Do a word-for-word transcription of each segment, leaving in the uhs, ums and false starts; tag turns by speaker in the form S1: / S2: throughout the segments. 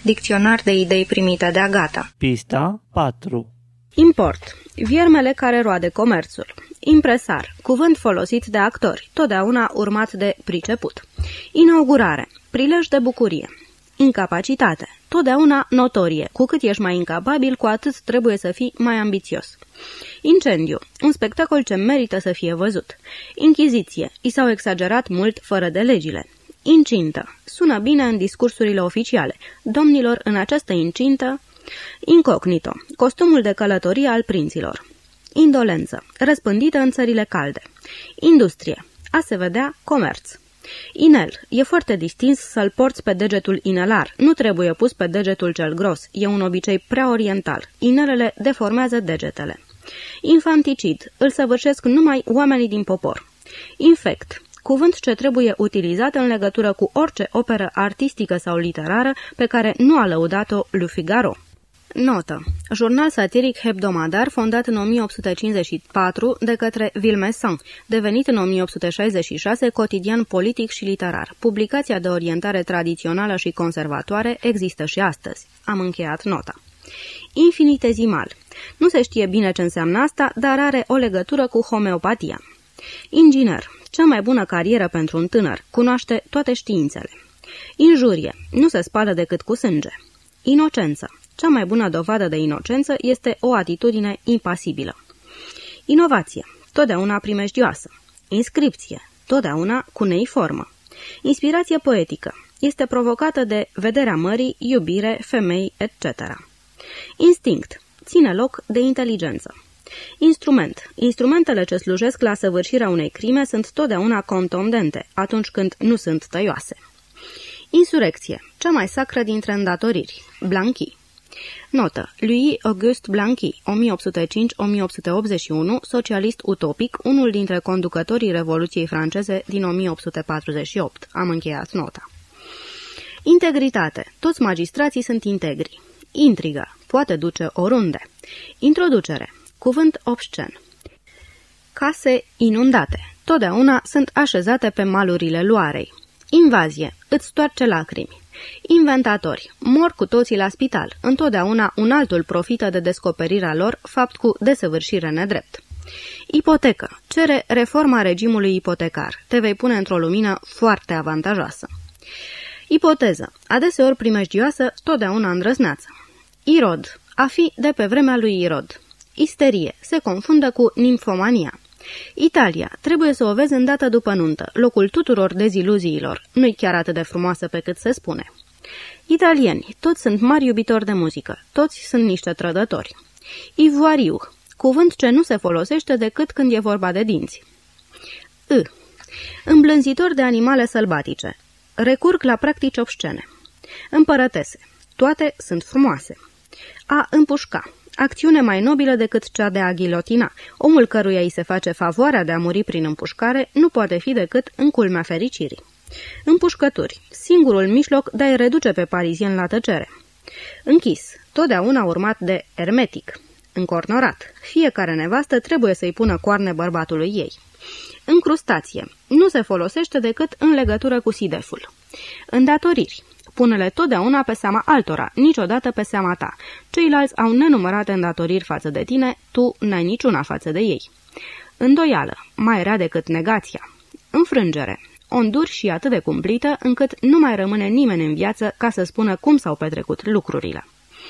S1: Dicționar de idei primite de Agata.
S2: Pista patru.
S3: Import. Viermele care roade comerțul. Impresar. Cuvânt folosit de actori, totdeauna urmat de priceput. Inaugurare. Prilej de bucurie. Incapacitate. Totdeauna notorie. Cu cât ești mai incapabil, cu atât trebuie să fii mai ambițios. Incendiu. Un spectacol ce merită să fie văzut. Inchiziție. I s-au exagerat mult fără de legile. Incintă. Sună bine în discursurile oficiale. Domnilor, în această incintă... Incognito. Costumul de călătorie al prinților. Indolență. Răspândită în țările calde. Industrie. A se vedea comerț. Inel. E foarte distins să-l porți pe degetul inelar. Nu trebuie pus pe degetul cel gros. E un obicei prea oriental. Inelele deformează degetele. Infanticid. Îl săvârșesc numai oamenii din popor. Infect. Cuvânt ce trebuie utilizat în legătură cu orice operă artistică sau literară pe care nu a lăudat-o lui Figaro. Notă. Jurnal satiric hebdomadar fondat în o mie opt sute cincizeci și patru de către Villemessant, devenit în o mie opt sute șaizeci și șase cotidian politic și literar. Publicația de orientare tradițională și conservatoare există și astăzi. Am încheiat nota. Infinitezimal. Nu se știe bine ce înseamnă asta, dar are o legătură cu homeopatia. Inginer. Cea mai bună carieră pentru un tânăr. Cunoaște toate științele. Injurie. Nu se spală decât cu sânge. Inocență. Cea mai bună dovadă de inocență este o atitudine impasibilă. Inovație. Totdeauna primejdioasă. Inscripție. Totdeauna cuneiformă. Inspirație poetică. Este provocată de vederea mării, iubire, femei, et cetera. Instinct. Ține loc de inteligență. Instrument. Instrumentele ce slujesc la săvârșirea unei crime sunt totdeauna contundente, atunci când nu sunt tăioase. Insurecție. Cea mai sacră dintre îndatoriri. Blanqui. Notă. Louis Auguste Blanqui, o mie opt sute cinci - o mie opt sute optzeci și unu, socialist utopic, unul dintre conducătorii Revoluției franceze din o mie opt sute patruzeci și opt. Am încheiat nota. Integritate. Toți magistrații sunt integri. Intrigă. Poate duce oriunde. Introducere. Cuvânt obscen. Case inundate. Totdeauna sunt așezate pe malurile Loarei. Invazie. Îți toarce lacrimi. Inventatori. Mor cu toții la spital. Întotdeauna un altul profită de descoperirea lor, fapt cu desăvârșire nedrept. Ipotecă. Cere reforma regimului ipotecar. Te vei pune într-o lumină foarte avantajoasă. Ipoteză. Adeseori primejdioasă, totdeauna îndrăzneață. Irod. A fi de pe vremea lui Irod. Isterie. Se confundă cu nimfomania. Italia. Trebuie să o vezi îndată după nuntă, locul tuturor deziluziilor. Nu-i chiar atât de frumoasă pe cât se spune. Italieni. Toți sunt mari iubitori de muzică. Toți sunt niște trădători. Ivoariu. Cuvânt ce nu se folosește decât când e vorba de dinți. I. Îmblânzitor de animale sălbatice. Recurg la practici obscene. Împărătese. Toate sunt frumoase. A împușca. Acțiune mai nobilă decât cea de a ghilotina. Omul căruia îi se face favoarea de a muri prin împușcare nu poate fi decât în culmea fericirii. Împușcături. Singurul mijloc de a-i reduce pe parizien la tăcere. Închis. Totdeauna urmat de ermetic. Încornorat. Fiecare nevastă trebuie să-i pună coarne bărbatului ei. Încrustație. Nu se folosește decât în legătură cu sideful. Îndatoriri. Pune-le totdeauna pe seama altora, niciodată pe seama ta. Ceilalți au nenumărate îndatoriri față de tine, tu n-ai niciuna față de ei. Îndoială, mai rea decât negația. Înfrângere. O înduri și atât de cumplită, încât nu mai rămâne nimeni în viață ca să spună cum s-au petrecut lucrurile.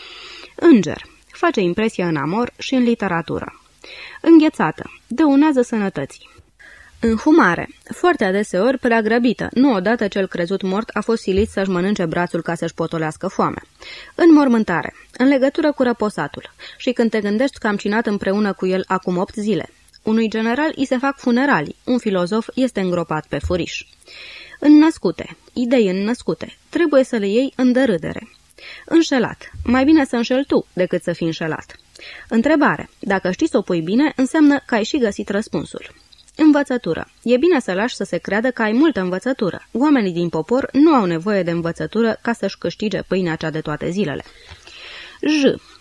S3: Înger. Face impresie în amor și în literatură. Înghețată. Dăunează sănătății. Înhumare. Foarte adeseori prea grăbită, nu odată cel crezut mort a fost silit să-și mănânce brațul ca să-și potolească foamea. Înmormântare. În legătură cu răposatul. Și când te gândești că am cinat împreună cu el acum opt zile. Unui general îi se fac funeralii, un filozof este îngropat pe furiș. Înnăscute. Idei înnăscute. Trebuie să le iei în dărâdere. Înșelat. Mai bine să înșel tu decât să fii înșelat. Întrebare. Dacă știi să o pui bine, înseamnă că ai și găsit răspunsul. Învățătură. E bine să lași să se creadă că ai multă învățătură. Oamenii din popor nu au nevoie de învățătură ca să-și câștige pâinea cea de toate zilele. J.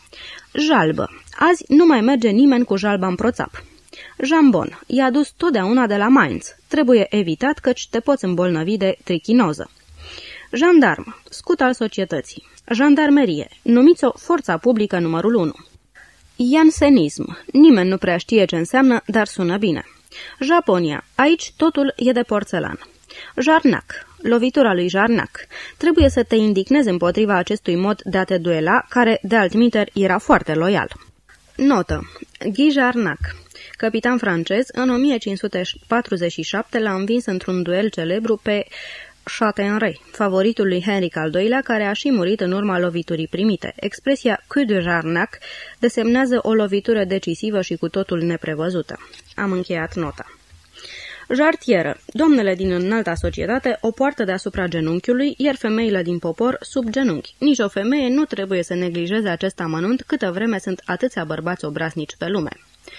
S3: Jalbă. Azi nu mai merge nimeni cu jalba în proțap. Jambon. E adus totdeauna de la Mainz. Trebuie evitat căci te poți îmbolnăvi de trichinoză. Jandarm, scut al societății. Jandarmerie, numiți-o forța publică numărul unu. Jansenism, nimeni nu prea știe ce înseamnă, dar sună bine. Japonia, aici totul e de porțelan. Jarnac, lovitura lui Jarnac. Trebuie să te indignezi împotriva acestui mod de a te duela, care, de altminteri, era foarte loial. Notă. Guy Jarnac, capitan francez, în o mie cinci sute patruzeci și șapte l-a învins într-un duel celebru pe Châtenoy, favoritul lui Henric al doilea, care a și murit în urma loviturii primite. Expresia coup de Jarnac desemnează o lovitură decisivă și cu totul neprevăzută. Am încheiat nota. Jartieră. Domnele din înalta societate o poartă deasupra genunchiului, iar femeile din popor sub genunchi. Nici o femeie nu trebuie să neglijeze acest amănunt câtă vreme sunt atâția bărbați obraznici pe lume.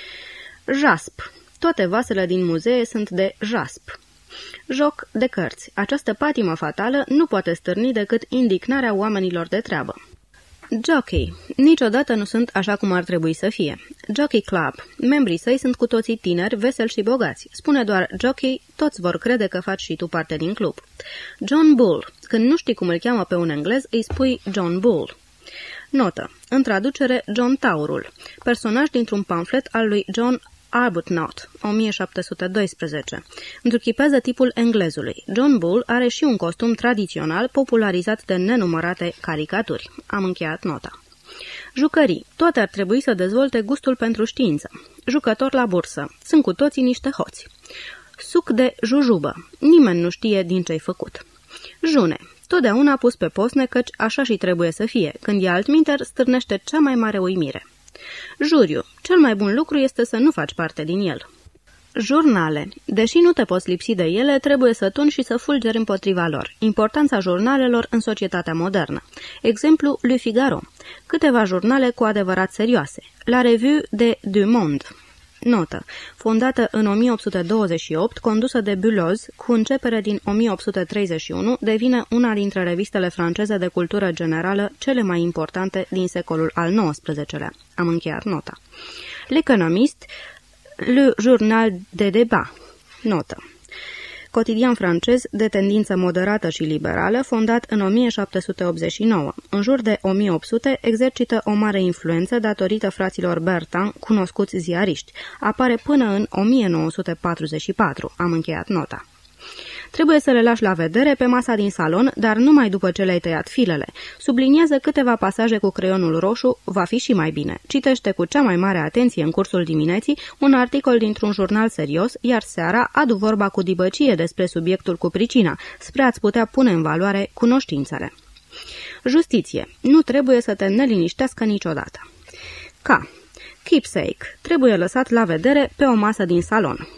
S3: Jasp. Toate vasele din muzee sunt de jasp. Joc de cărți. Această patimă fatală nu poate stârni decât indignarea oamenilor de treabă. Jockey. Niciodată nu sunt așa cum ar trebui să fie. Jockey Club. Membrii săi sunt cu toții tineri, veseli și bogați. Spune doar jockey, toți vor crede că faci și tu parte din club. John Bull. Când nu știi cum îl cheamă pe un englez, îi spui John Bull. Notă. În traducere, John Taurul. Personaj dintr-un pamflet al lui John Arbuthnot, o mie șapte sute doisprezece. Întruchipează tipul englezului. John Bull are și un costum tradițional popularizat de nenumărate caricaturi. Am încheiat nota. Jucării. Toate ar trebui să dezvolte gustul pentru știință. Jucători la bursă. Sunt cu toții niște hoți. Suc de jujubă. Nimeni nu știe din ce-ai făcut. June. Totdeauna pus pe posne, căci așa și trebuie să fie. Când e altminteri, stârnește cea mai mare uimire. Juriu. Cel mai bun lucru este să nu faci parte din el. Jurnale. Deși nu te poți lipsi de ele, trebuie să tuni și să fulgeri împotriva lor. Importanța jurnalelor în societatea modernă. Exemplu, Le Figaro. Câteva jurnale cu adevărat serioase. La Revue de Du Monde. Notă. Fondată în o mie opt sute douăzeci și opt, condusă de Bulloz, cu începere din o mie opt sute treizeci și unu, devine una dintre revistele franceze de cultură generală cele mai importante din secolul al nouăsprezecelea. Am încheiat nota. L'Economist, Le Journal de Débat. Notă. Cotidian francez de tendință moderată și liberală, fondat în o mie șapte sute optzeci și nouă. În jur de o mie opt sute exercită o mare influență datorită fraților Bertin, cunoscuți ziariști. Apare până în o mie nouă sute patruzeci și patru. Am încheiat nota. Trebuie să le lași la vedere pe masa din salon, dar numai după ce le-ai tăiat filele. Subliniază câteva pasaje cu creionul roșu, va fi și mai bine. Citește cu cea mai mare atenție în cursul dimineții un articol dintr-un jurnal serios, iar seara adu vorba cu dibăcie despre subiectul cu pricina, spre a-ți putea pune în valoare cunoștințele. Justiție. Nu trebuie să te neliniștească niciodată. K. Keepsake. Trebuie lăsat la vedere pe o masă din salon.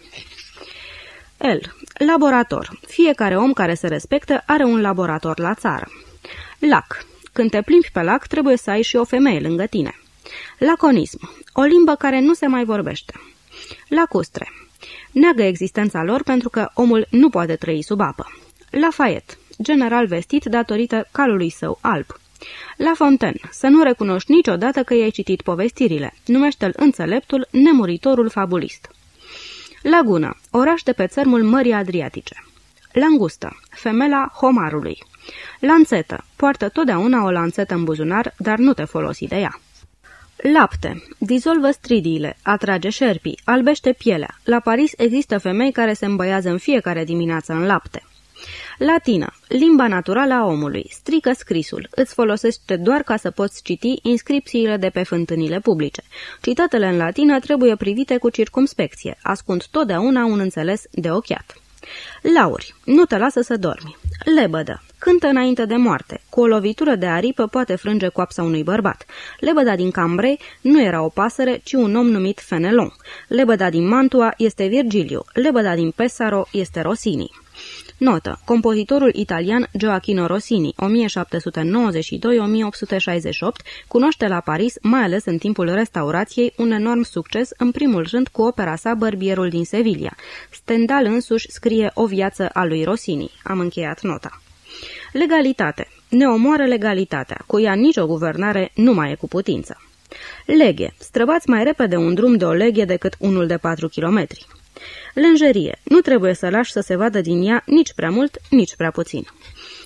S3: L. Laborator. Fiecare om care se respectă are un laborator la țară. Lac. Când te plimbi pe lac, trebuie să ai și o femeie lângă tine. Laconism. O limbă care nu se mai vorbește. Lacustre. Neagă existența lor pentru că omul nu poate trăi sub apă. Lafayette. General vestit datorită calului său alb. La Fontaine. Să nu recunoști niciodată că i-ai citit povestirile. Numește-l înțeleptul, nemuritorul fabulist. Lagună. Oraș de pe țărmul Mării Adriatice. Langustă. Femela homarului. Lanțetă. Poartă totdeauna o lanțetă în buzunar, dar nu te folosi de ea. Lapte. Dizolvă stridiile, atrage șerpii, albește pielea. La Paris există femei care se îmbăiază în fiecare dimineață în lapte. Latină. Limba naturală a omului. Strică scrisul. Îți folosește doar ca să poți citi inscripțiile de pe fântânile publice. Citatele în latină trebuie privite cu circumspecție. Ascund totdeauna un înțeles de ochiat. Lauri. Nu te lasă să dormi. Lebădă. Cântă înainte de moarte. Cu o lovitură de aripă poate frânge coapsa unui bărbat. Lebăda din Cambrai nu era o pasăre, ci un om numit Fenelon. Lebăda din Mantua este Virgiliu. Lebăda din Pesaro este Rossini. Notă. Compozitorul italian Gioachino Rossini, o mie șapte sute nouăzeci și doi - o mie opt sute șaizeci și opt, cunoaște la Paris, mai ales în timpul restaurației, un enorm succes, în primul rând cu opera sa Bărbierul din Sevilla. Stendhal însuși scrie O viață a lui Rossini. Am încheiat nota. Legalitate. Ne omoară legalitatea, cu ea nicio guvernare nu mai e cu putință. Leghe. Străbați mai repede un drum de o leghe decât unul de patru kilometri. Lenjerie. Nu trebuie să lași să se vadă din ea nici prea mult, nici prea puțin.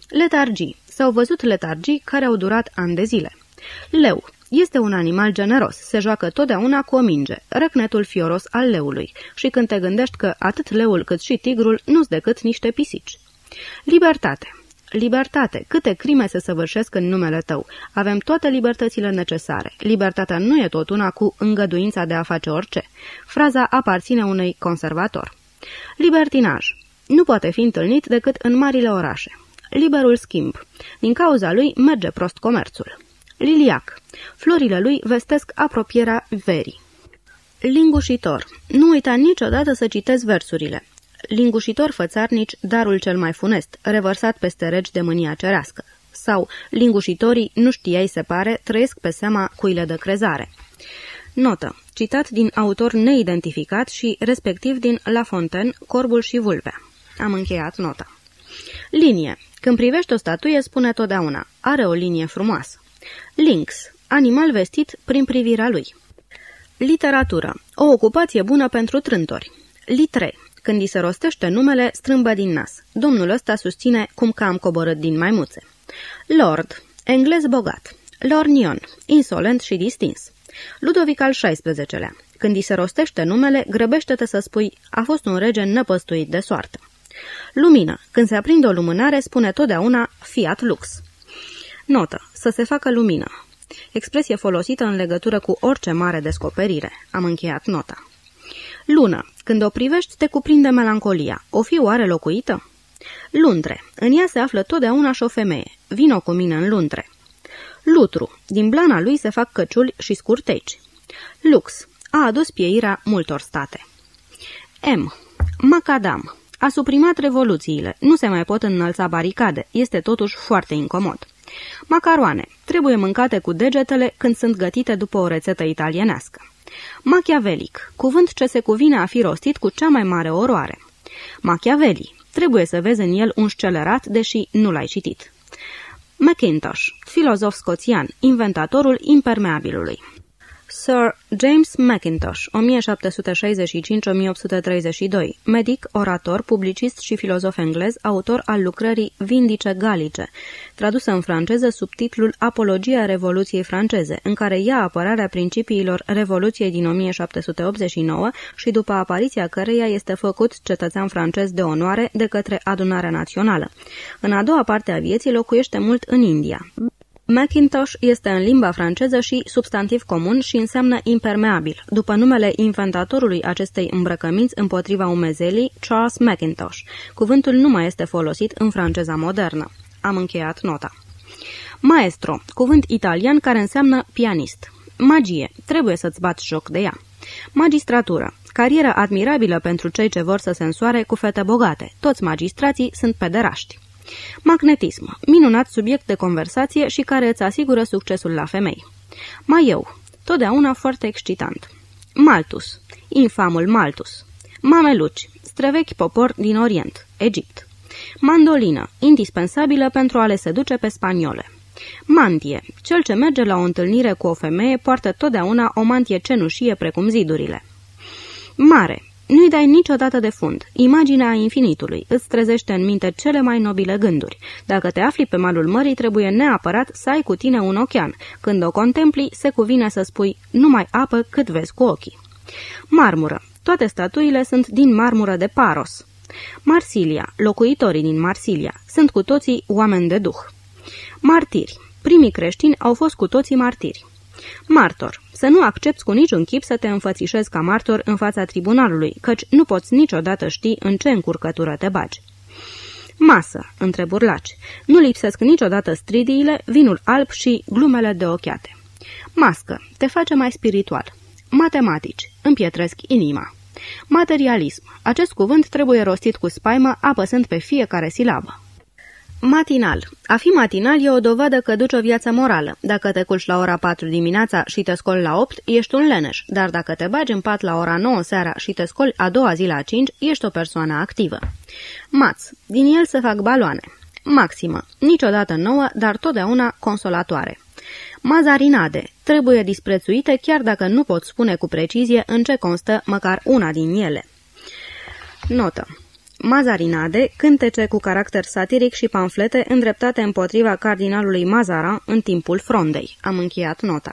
S3: Letargii. S-au văzut letargii care au durat ani de zile. Leu. Este un animal generos, se joacă totdeauna cu o minge, răcnetul fioros al leului, și când te gândești că atât leul cât și tigrul nu-s decât niște pisici. Libertate. Libertate, câte crime se săvârșesc în numele tău. Avem toate libertățile necesare. Libertatea nu e tot una cu îngăduința de a face orice. Fraza aparține unui conservator. Libertinaj. Nu poate fi întâlnit decât în marile orașe. Liberul schimb. Din cauza lui merge prost comerțul. Liliac. Florile lui vestesc apropierea verii. Lingușitor. Nu uita niciodată să citezi versurile. Lingușitor fățarnici, darul cel mai funest, revărsat peste regi de mânia cerească. Sau, lingușitorii, nu știai se pare, trăiesc pe seama cui le dă crezare. Notă. Citat din autor neidentificat și respectiv din La Fontaine, Corbul și Vulpea. Am încheiat nota. Linie. Când privești o statuie, spune totdeauna, are o linie frumoasă. Lynx. Animal vestit prin privirea lui. Literatură. O ocupație bună pentru trântori. Litre. Când îi se rostește numele, strâmbă din nas. Domnul ăsta susține cum că am coborât din maimuțe. Lord. Englez bogat. Lorgnon. Insolent și distins. Ludovic al șaisprezecelea. Când îi se rostește numele, grăbește-te să spui, a fost un rege năpăstuit de soartă. Lumină. Când se aprinde o lumânare, spune totdeauna Fiat Lux. Notă. Să se facă lumină. Expresie folosită în legătură cu orice mare descoperire. Am încheiat nota. Lună. Când o privești, te cuprinde melancolia. O fi oare locuită? Lundre. În ea se află totdeauna și o femeie. Vino cu mine în Lundre. Lutru. Din blana lui se fac căciuli și scurteci. Lux. A adus pieirea multor state. M. Macadam. A suprimat revoluțiile. Nu se mai pot înălța baricade. Este totuși foarte incomod. Macaroane. Trebuie mâncate cu degetele când sunt gătite după o rețetă italienească. Machiavelic. Cuvânt ce se cuvine a fi rostit cu cea mai mare oroare. Machiavelli. Trebuie să vezi în el un scelerat, deși nu l-ai citit. Mackintosh. Filozof scoțian, inventatorul impermeabilului. Sir James Mackintosh, o mie șapte sute șaizeci și cinci - o mie opt sute treizeci și doi, medic, orator, publicist și filozof englez, autor al lucrării Vindice Galice, tradusă în franceză sub titlul Apologia Revoluției franceze, în care ia apărarea principiilor Revoluției din o mie șapte sute optzeci și nouă și după apariția căreia este făcut cetățean francez de onoare de către Adunarea Națională. În a doua parte a vieții locuiește mult în India. Mackintosh este în limba franceză și substantiv comun și înseamnă impermeabil, după numele inventatorului acestei îmbrăcăminți împotriva umezelii, Charles Mackintosh. Cuvântul nu mai este folosit în franceza modernă. Am încheiat nota. Maestro, cuvânt italian care înseamnă pianist. Magie, trebuie să-ți bați joc de ea. Magistratură, carieră admirabilă pentru cei ce vor să se însoare cu fete bogate. Toți magistrații sunt pederaști. Magnetism, minunat subiect de conversație și care îți asigură succesul la femei. Maieu, totdeauna foarte excitant. Maltus, infamul Maltus. Mameluci, străvechi popor din Orient, Egipt. Mandolină, indispensabilă pentru a le seduce pe spaniole. Mantie, cel ce merge la o întâlnire cu o femeie poartă totdeauna o mantie cenușie precum zidurile. Mare, nu-i dai niciodată de fund. Imaginea infinitului îți trezește în minte cele mai nobile gânduri. Dacă te afli pe malul mării, trebuie neapărat să ai cu tine un ochean. Când o contempli, se cuvine să spui numai apă cât vezi cu ochii. Marmură. Toate statuile sunt din marmură de Paros. Marsilia. Locuitorii din Marsilia. Sunt cu toții oameni de duh. Martiri. Primii creștini au fost cu toții martiri. Martor. Să nu accepți cu niciun chip să te înfățișezi ca martor în fața tribunalului, căci nu poți niciodată ști în ce încurcătură te bagi. Masă, între burlaci. Nu lipsesc niciodată stridiile, vinul alb și glumele de ochiate. Mască, te face mai spiritual. Matematici, împietresc inima. Materialism, acest cuvânt trebuie rostit cu spaimă, apăsând pe fiecare silabă. Matinal. A fi matinal e o dovadă că duci o viață morală. Dacă te culci la ora patru dimineața și te scoli la opt, ești un leneș, dar dacă te bagi în pat la ora nouă seara și te scoli a doua zi la cinci, ești o persoană activă. Maț. Din el se fac baloane. Maximă. Niciodată nouă, dar totdeauna consolatoare. Mazarinade. Trebuie disprețuite chiar dacă nu poți spune cu precizie în ce constă măcar una din ele. Notă. Mazarinade, cântece cu caracter satiric și pamflete îndreptate împotriva cardinalului Mazarin în timpul frondei. Am încheiat nota.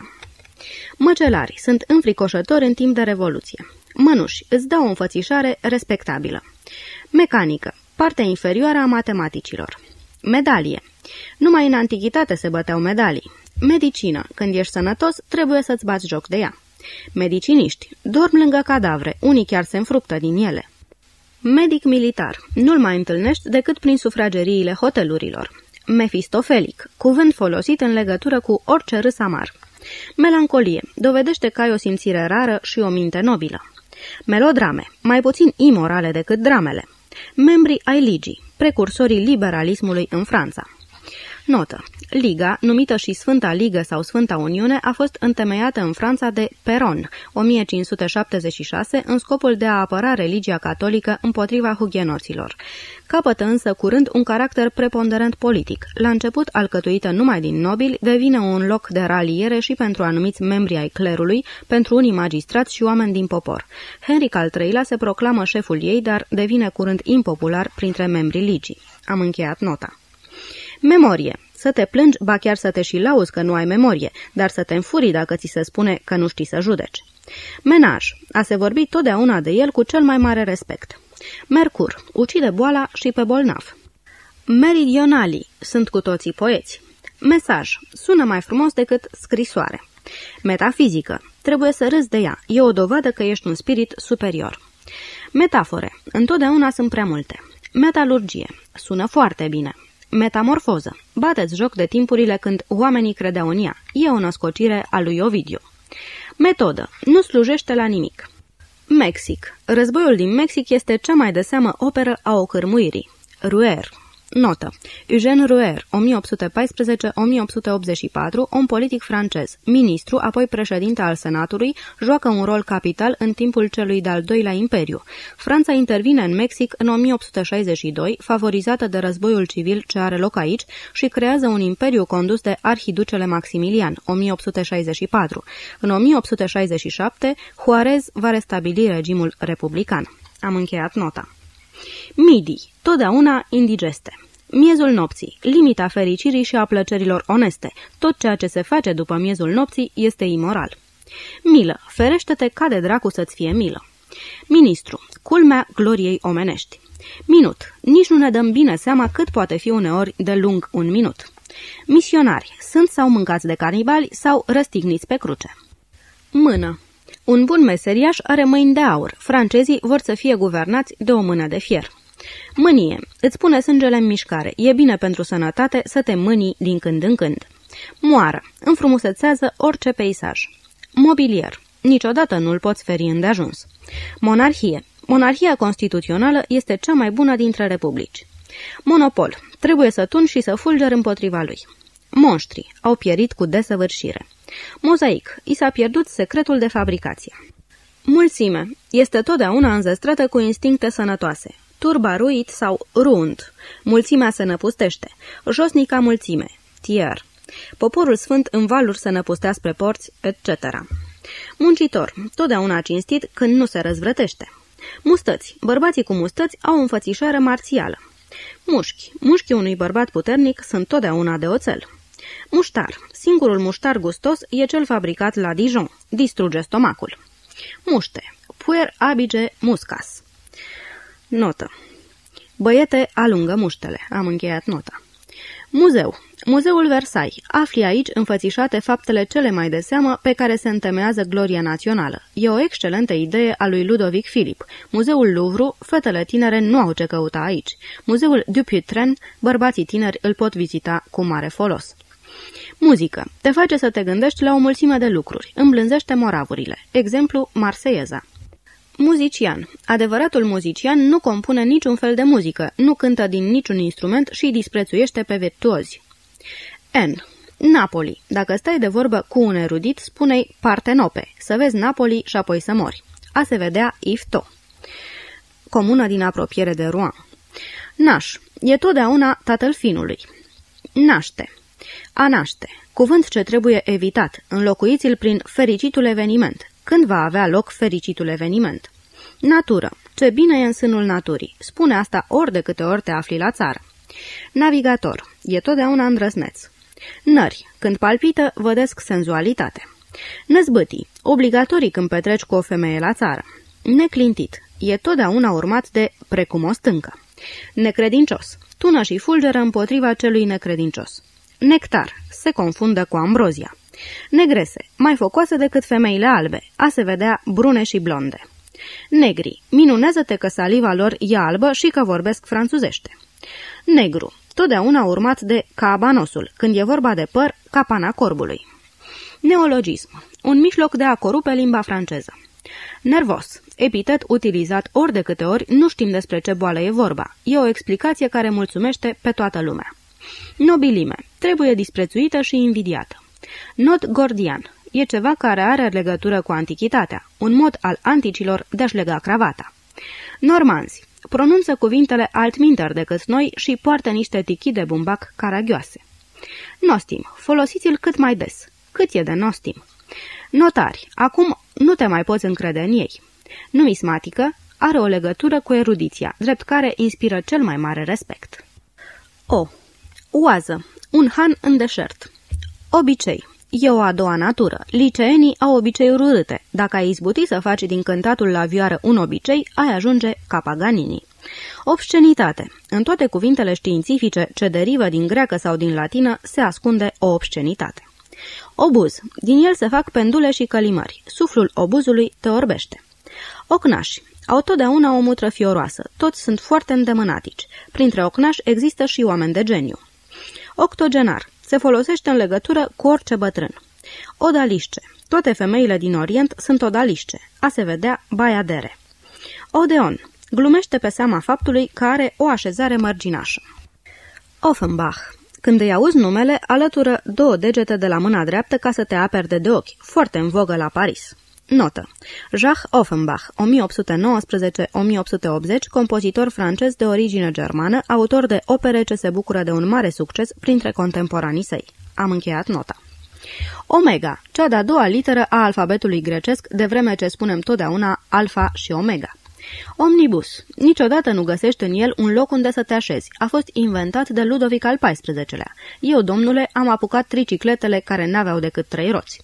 S3: Măcelari sunt înfricoșători în timp de Revoluție. Mănuși îți dau o înfățișare respectabilă. Mecanică, partea inferioară a matematicilor. Medalie. Numai în antichitate se băteau medalii. Medicină, când ești sănătos, trebuie să-ți bați joc de ea. Mediciniști, dorm lângă cadavre, unii chiar se înfruptă din ele. Medic militar, nu-l mai întâlnești decât prin sufrageriile hotelurilor. Mefistofelic, cuvânt folosit în legătură cu orice râs amar. Melancolie, dovedește că ai o simțire rară și o minte nobilă. Melodrame, mai puțin imorale decât dramele. Membrii ai ligii, precursorii liberalismului în Franța. Notă. Liga, numită și Sfânta Ligă sau Sfânta Uniune, a fost întemeiată în Franța de Peron, o mie cinci sute șaptezeci și șase, în scopul de a apăra religia catolică împotriva hughenoților. Capătă însă curând un caracter preponderent politic. La început, alcătuită numai din nobili, devine un loc de raliere și pentru anumiți membri ai clerului, pentru unii magistrați și oameni din popor. Henric al treilea se proclamă șeful ei, dar devine curând impopular printre membrii ligii. Am încheiat nota. Memorie. Să te plângi, ba chiar să te și lauzi că nu ai memorie, dar să te înfurii dacă ți se spune că nu știi să judeci. Menaj. A se vorbi totdeauna de el cu cel mai mare respect. Mercur. Ucide boala și pe bolnav. Meridionalii. Sunt cu toții poeți. Mesaj. Sună mai frumos decât scrisoare. Metafizică. Trebuie să râzi de ea. E o dovadă că ești un spirit superior. Metafore. Întotdeauna sunt prea multe. Metalurgie. Sună foarte bine. Metamorfoză. Bateți joc de timpurile când oamenii credeau în ea. E o născocire a lui Ovidiu. Metodă. Nu slujește la nimic. Mexic. Războiul din Mexic este cea mai de seamă operă a ocârmuirii. Rouher. Notă. Eugène Rouher, o mie opt sute paisprezece - o mie opt sute optzeci și patru, om politic francez, ministru, apoi președinte al Senatului, joacă un rol capital în timpul celui de-al doilea imperiu. Franța intervine în Mexic în o mie opt sute șaizeci și doi, favorizată de războiul civil ce are loc aici, și creează un imperiu condus de arhiducele Maximilian, o mie opt sute șaizeci și patru. În o mie opt sute șaizeci și șapte, Juarez va restabili regimul republican. Am încheiat nota. Midi, totdeauna indigeste. Miezul nopții, limita fericirii și a plăcerilor oneste. Tot ceea ce se face după miezul nopții este imoral. Milă, ferește-te ca de dracu să-ți fie milă. Ministru, culmea gloriei omenești. Minut, nici nu ne dăm bine seama cât poate fi uneori de lung un minut. Misionari, sunt sau mâncați de canibali sau răstigniți pe cruce. Mână. Un bun meseriaș are mâini de aur. Francezii vor să fie guvernați de o mână de fier. Mânie. Îți pune sângele în mișcare. E bine pentru sănătate să te mânii din când în când. Moară. Înfrumusețează orice peisaj. Mobilier. Niciodată nu-l poți feri îndeajuns. Monarhie. Monarhia constituțională este cea mai bună dintre republici. Monopol. Trebuie să tun și să fulgeri împotriva lui. Monștri. Au pierit cu desăvârșire. Mozaic. I s-a pierdut secretul de fabricație. Mulțime. Este totdeauna înzestrată cu instincte sănătoase. Turbaruit sau rund. Mulțimea se năpustește. Josnica mulțime. Tier. Poporul sfânt în valuri se năpustea spre porți, et cetera. Muncitor. Totdeauna cinstit când nu se răzvrătește. Mustăți. Bărbații cu mustăți au o înfățișare marțială. Mușchi. Mușchii unui bărbat puternic sunt totdeauna de oțel. Muștar. Singurul muștar gustos e cel fabricat la Dijon. Distruge stomacul. Muște. Puer abige muscas. Notă. Băiete alungă muștele. Am încheiat nota. Muzeu. Muzeul Versailles. Afli aici înfățișate faptele cele mai de seamă pe care se întemeiază gloria națională. E o excelentă idee a lui Ludovic Filip. Muzeul Louvre, fetele tinere nu au ce căuta aici. Muzeul Dupuytren, bărbații tineri îl pot vizita cu mare folos. Muzică. Te face să te gândești la o mulțime de lucruri. Îmblânzește moravurile. Exemplu, Marseieza. Muzician. Adevăratul muzician nu compune niciun fel de muzică, nu cântă din niciun instrument și îi disprețuiește pe virtuozi. N. Napoli. Dacă stai de vorbă cu un erudit, spune-i Partenope, să vezi Napoli și apoi să mori. A se vedea Ifto. Comună din apropiere de Rouen. Naș. E totdeauna tatăl finului. Naște. A naște. Cuvânt ce trebuie evitat. Înlocuiți-l prin fericitul eveniment. Când va avea loc fericitul eveniment? Natură. Ce bine e în sânul naturii. Spune asta ori de câte ori te afli la țară. Navigator. E totdeauna îndrăzneț. Nări. Când palpită, vădesc senzualitate. Năzbâtii. Obligatorii când petreci cu o femeie la țară. Neclintit. E totdeauna urmat de precum o stâncă. Necredincios. Tună și fulgeră împotriva celui necredincios. Nectar. Se confundă cu ambrozia. Negrese. Mai focoase decât femeile albe. A se vedea brune și blonde. Negri. Minunează-te că saliva lor e albă și că vorbesc franțuzește. Negru. Totdeauna urmat de cabanosul, când e vorba de păr, capana corbului. Neologism. Un mijloc de a corupe limba franceză. Nervos. Epitet utilizat ori de câte ori nu știm despre ce boală e vorba. E o explicație care mulțumește pe toată lumea. Nobilime. Trebuie disprețuită și invidiată. Not gordian. E ceva care are legătură cu antichitatea, un mod al anticilor de-și lega cravata. Normanzi. Pronunță cuvintele altminter decât noi și poartă niște tichii de bumbac caragioase. Nostim. Folosiți-l cât mai des. Cât e de nostim? Notari. Acum nu te mai poți încrede în ei. Numismatică. Are o legătură cu erudiția, drept care inspiră cel mai mare respect. O. Oază. Un han în deșert. Obicei. E o a doua natură. Liceenii au obiceiuri urâte. Dacă ai izbuti să faci din cântatul la vioară un obicei, ai ajunge ca Paganini. Obscenitate. În toate cuvintele științifice ce derivă din greacă sau din latină se ascunde o obscenitate. Obuz. Din el se fac pendule și călimări. Suflul obuzului te orbește. Ocnași. Au totdeauna o mutră fioroasă. Toți sunt foarte îndemânatici. Printre ocnași există și oameni de geniu. Octogenar. Se folosește în legătură cu orice bătrân. Odalișce. Toate femeile din Orient sunt odalișce. A se vedea baiadere. Odeon. Glumește pe seama faptului că are o așezare mărginașă. Offenbach. Când îi auzi numele, alătură două degete de la mâna dreaptă ca să te aperde de ochi, foarte în vogă la Paris. Notă. Jacques Offenbach, o mie opt sute nouăsprezece - o mie opt sute optzeci, compozitor francez de origine germană, autor de opere ce se bucură de un mare succes printre contemporanii săi. Am încheiat nota. Omega, cea de-a doua literă a alfabetului grecesc, de vreme ce spunem totdeauna alfa și omega. Omnibus. Niciodată nu găsești în el un loc unde să te așezi. A fost inventat de Ludovic al paisprezecelea. Eu, domnule, am apucat tricicletele care n-aveau decât trei roți.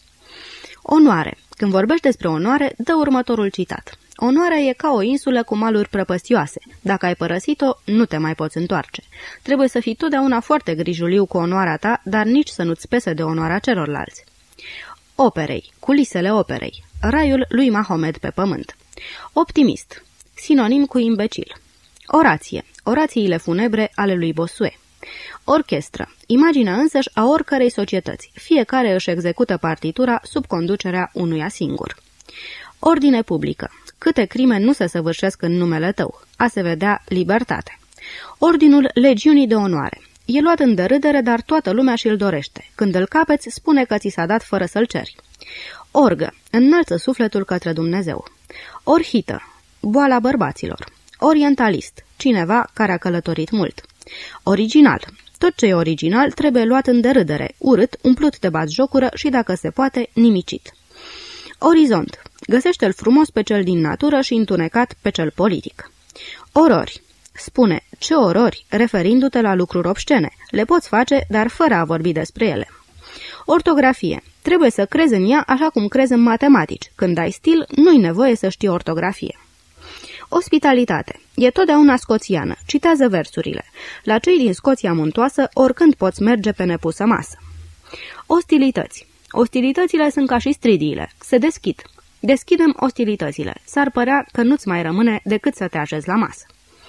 S3: Onoare. Când vorbești despre onoare, dă următorul citat. Onoarea e ca o insulă cu maluri prăpăstioase. Dacă ai părăsit-o, nu te mai poți întoarce. Trebuie să fii totdeauna foarte grijuliu cu onoarea ta, dar nici să nu-ți pese de onoarea celorlalți. Operei. Culisele operei. Raiul lui Mahomed pe pământ. Optimist. Sinonim cu imbecil. Orație. Orațiile funebre ale lui Bossuet. Orchestră. Imaginea însăși a oricărei societăți. Fiecare își execută partitura sub conducerea unuia singur. Ordine publică. Câte crime nu se săvârșesc în numele tău. A se vedea libertate. Ordinul Legiunii de Onoare. E luat în derâdere, dar toată lumea și-l dorește. Când îl capeți, spune că ți s-a dat fără să-l ceri. Orgă. Înălță sufletul către Dumnezeu. Orhită. Boala bărbaților. Orientalist. Cineva care a călătorit mult. Original. Tot ce e original trebuie luat în derâdere, urât, umplut de batjocură și, dacă se poate, nimicit. Orizont. Găsește-l frumos pe cel din natură și întunecat pe cel politic. Orori. Spune, ce orori, referindu-te la lucruri obscene. Le poți face, dar fără a vorbi despre ele. Ortografie. Trebuie să crezi în ea așa cum crezi în matematici. Când ai stil, nu-i nevoie să știi ortografie. Ospitalitate. E totdeauna scoțiană. Citează versurile. La cei din Scoția muntoasă, oricând poți merge pe nepusă masă. Ostilități. Ostilitățile sunt ca și stridiile. Se deschid. Deschidem ostilitățile. S-ar părea că nu-ți mai rămâne decât să te așezi la masă.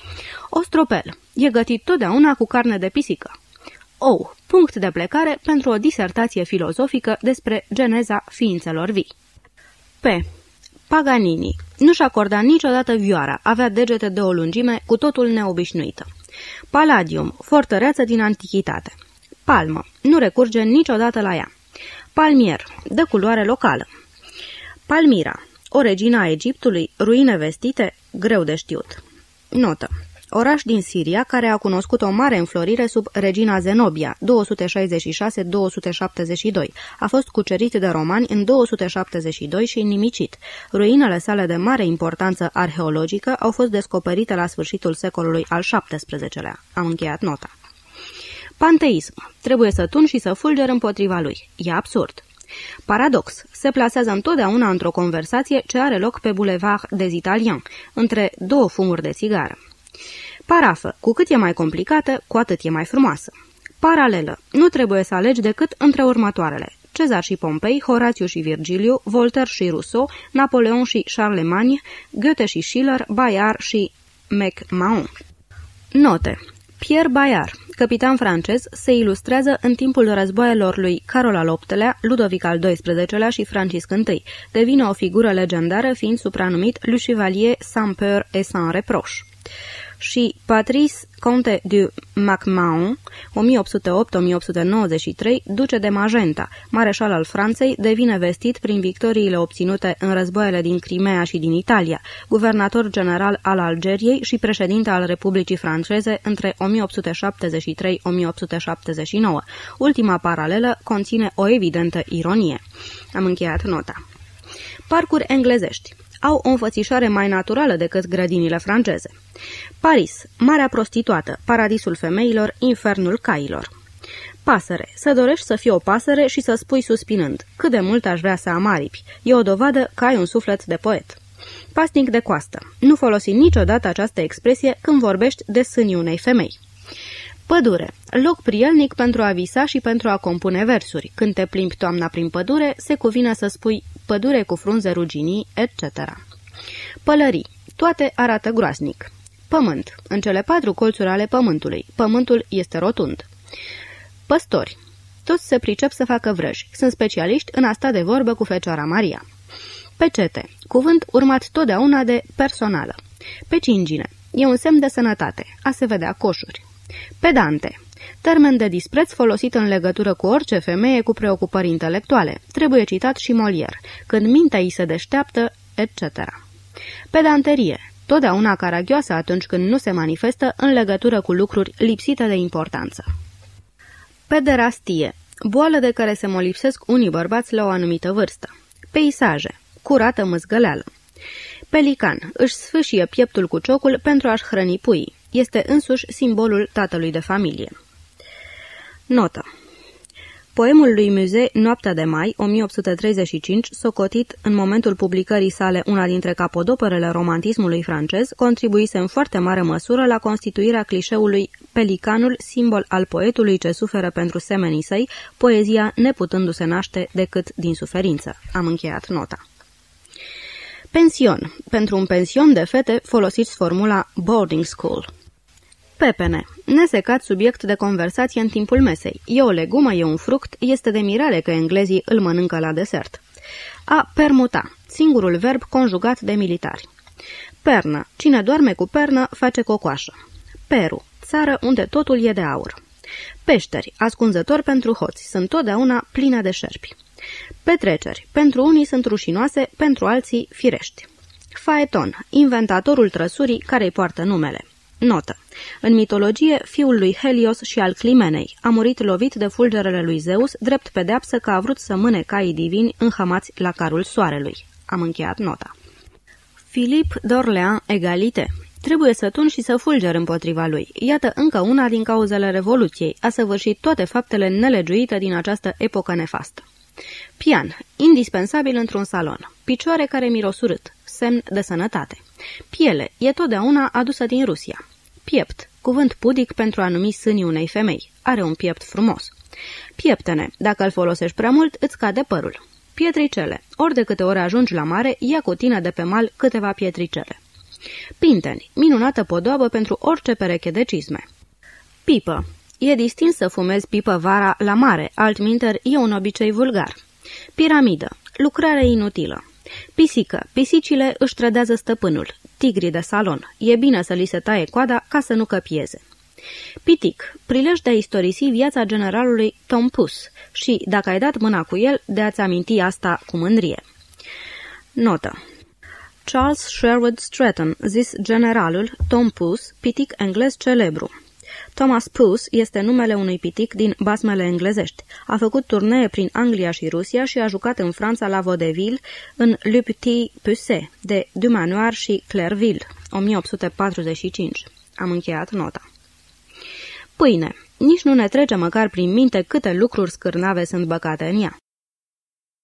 S3: Ostropel. E gătit totdeauna cu carne de pisică. Ou. Punct de plecare pentru o disertație filozofică despre geneza ființelor vii. P. Paganini. Nu-și acorda niciodată vioara, avea degete de o lungime cu totul neobișnuită. Palladium, fortăreață din antichitate. Palmă, nu recurge niciodată la ea. Palmier, de culoare locală. Palmira, o regină a Egiptului, ruine vestite, greu de știut. Notă. oraș din Siria care a cunoscut o mare înflorire sub regina Zenobia, două sute șaizeci și șase - două sute șaptezeci și doi. A fost cucerit de romani în două sute șaptezeci și doi și inimicit. Ruinele sale de mare importanță arheologică au fost descoperite la sfârșitul secolului al șaptesprezecelea. Am încheiat nota. Panteism. Trebuie să tun și să fulger împotriva lui. E absurd. Paradox. Se plasează întotdeauna într-o conversație ce are loc pe Boulevard des Italiens, între două fumuri de țigară. Parafă. Cu cât e mai complicată, cu atât e mai frumoasă. Paralelă. Nu trebuie să alegi decât între următoarele: Cezar și Pompei, Horațiu și Virgiliu, Voltaire și Rousseau, Napoleon și Charlemagne, Goethe și Schiller, Bayard și MacMahon. Note. Pierre Bayard, capitan francez, se ilustrează în timpul războaielor lui Carol al optulea, Ludovic al doisprezecelea și Francisc I. Devine o figură legendară fiind supranumit Le Chevalier sans peur et sans reproche. Și Patrice Comte de MacMahon, o mie opt sute opt - o mie opt sute nouăzeci și trei, duce de Magenta, mareșal al Franței, devine vestit prin victoriile obținute în războaiele din Crimea și din Italia, guvernator general al Algeriei și președinte al Republicii Franceze între o mie opt sute șaptezeci și trei - o mie opt sute șaptezeci și nouă. Ultima paralelă conține o evidentă ironie. Am încheiat nota. Parcuri englezești. Au o înfățișare mai naturală decât grădinile franceze. Paris, marea prostituată, paradisul femeilor, infernul cailor. Pasăre, să dorești să fii o pasăre și să spui suspinând: cât de mult aș vrea să am aripi, e o dovadă că ai un suflet de poet. Pasnic de coastă, nu folosi niciodată această expresie când vorbești de sânii unei femei. Pădure, loc prielnic pentru a visa și pentru a compune versuri. Când te plimbi toamna prin pădure, se cuvine să spui pădure cu frunze ruginii, et cetera. Pălării, toate arată groaznic. Pământ, în cele patru colțuri ale pământului. Pământul este rotund. Păstori, toți se pricep să facă vrăji. Sunt specialiști în a sta de vorbă cu Fecioara Maria. Pecete, cuvânt urmat totdeauna de personală. Pecingine, e un semn de sănătate, a se vedea coșuri. Pedante, termen de dispreț folosit în legătură cu orice femeie cu preocupări intelectuale. Trebuie citat și Molière, când mintea îi se deșteaptă, et cetera. Pedanterie, totdeauna caragioasă atunci când nu se manifestă în legătură cu lucruri lipsite de importanță. Pederastie, boală de care se molipsesc unii bărbați la o anumită vârstă. Peisaje, curată mâzgăleală. Pelican, își sfâșie pieptul cu ciocul pentru a-și hrăni puii. Este însuși simbolul tatălui de familie. Notă. Poemul lui Musset, Noaptea de mai, o mie opt sute treizeci și cinci, socotit în momentul publicării sale una dintre capodoperele romantismului francez, contribuise în foarte mare măsură la constituirea clișeului pelicanul, simbol al poetului ce suferă pentru semenii săi, poezia neputându-se naște decât din suferință. Am încheiat nota. Pension. Pentru un pension de fete folosiți formula boarding school. Pepene. Nesecat subiect de conversație în timpul mesei. E o legumă, e un fruct, este de mirare că englezii îl mănâncă la desert. A permuta. Singurul verb conjugat de militari. Pernă. Cine doarme cu pernă face cocoașă. Peru. Țară unde totul e de aur. Peșteri. Ascunzători pentru hoți. Sunt totdeauna pline de șerpi. Petreceri. Pentru unii sunt rușinoase, pentru alții firești. Faeton. Inventatorul trăsurii care îi poartă numele. Notă. În mitologie, fiul lui Helios și al Climenei a murit lovit de fulgerele lui Zeus, drept pedeapsă că a vrut să mâne caii divini înhămați la carul soarelui. Am încheiat nota. Philippe d'Orléans, egalite. Trebuie să tun și să fulger împotriva lui. Iată încă una din cauzele Revoluției. A săvârșit toate faptele nelegiuite din această epocă nefastă. Pian, indispensabil într-un salon. Picioare care miros urât, semn de sănătate. Piele, e totdeauna adusă din Rusia. Piept, cuvânt pudic pentru a numi sânii unei femei. Are un piept frumos. Pieptene, dacă îl folosești prea mult, îți cade părul. Pietricele, ori de câte ori ajungi la mare, ia cu tine de pe mal câteva pietricele. Pinteni, minunată podoabă pentru orice pereche de cizme. Pipă, e distins să fumezi pipă vara la mare, altminteri e un obicei vulgar. Piramidă, lucrare inutilă. Pisică, pisicile își trădează stăpânul. Tigrii de salon, e bine să li se taie coada ca să nu căpieze. Pitic, prilej de a istorisi viața generalului Tom Puss și, dacă ai dat mâna cu el, de a-ți aminti asta cu mândrie. Notă. Charles Sherwood Stratton, zis generalul Tom Pouce, pitic englez celebru. Thomas Pouce este numele unui pitic din basmele englezești. A făcut turnee prin Anglia și Rusia și a jucat în Franța la vaudeville, în Le Petit Poucet, de Dumanoir și Clerville, o mie opt sute patruzeci și cinci. Am încheiat nota. Pâine. Nici nu ne trece măcar prin minte câte lucruri scârnave sunt băcate în ea.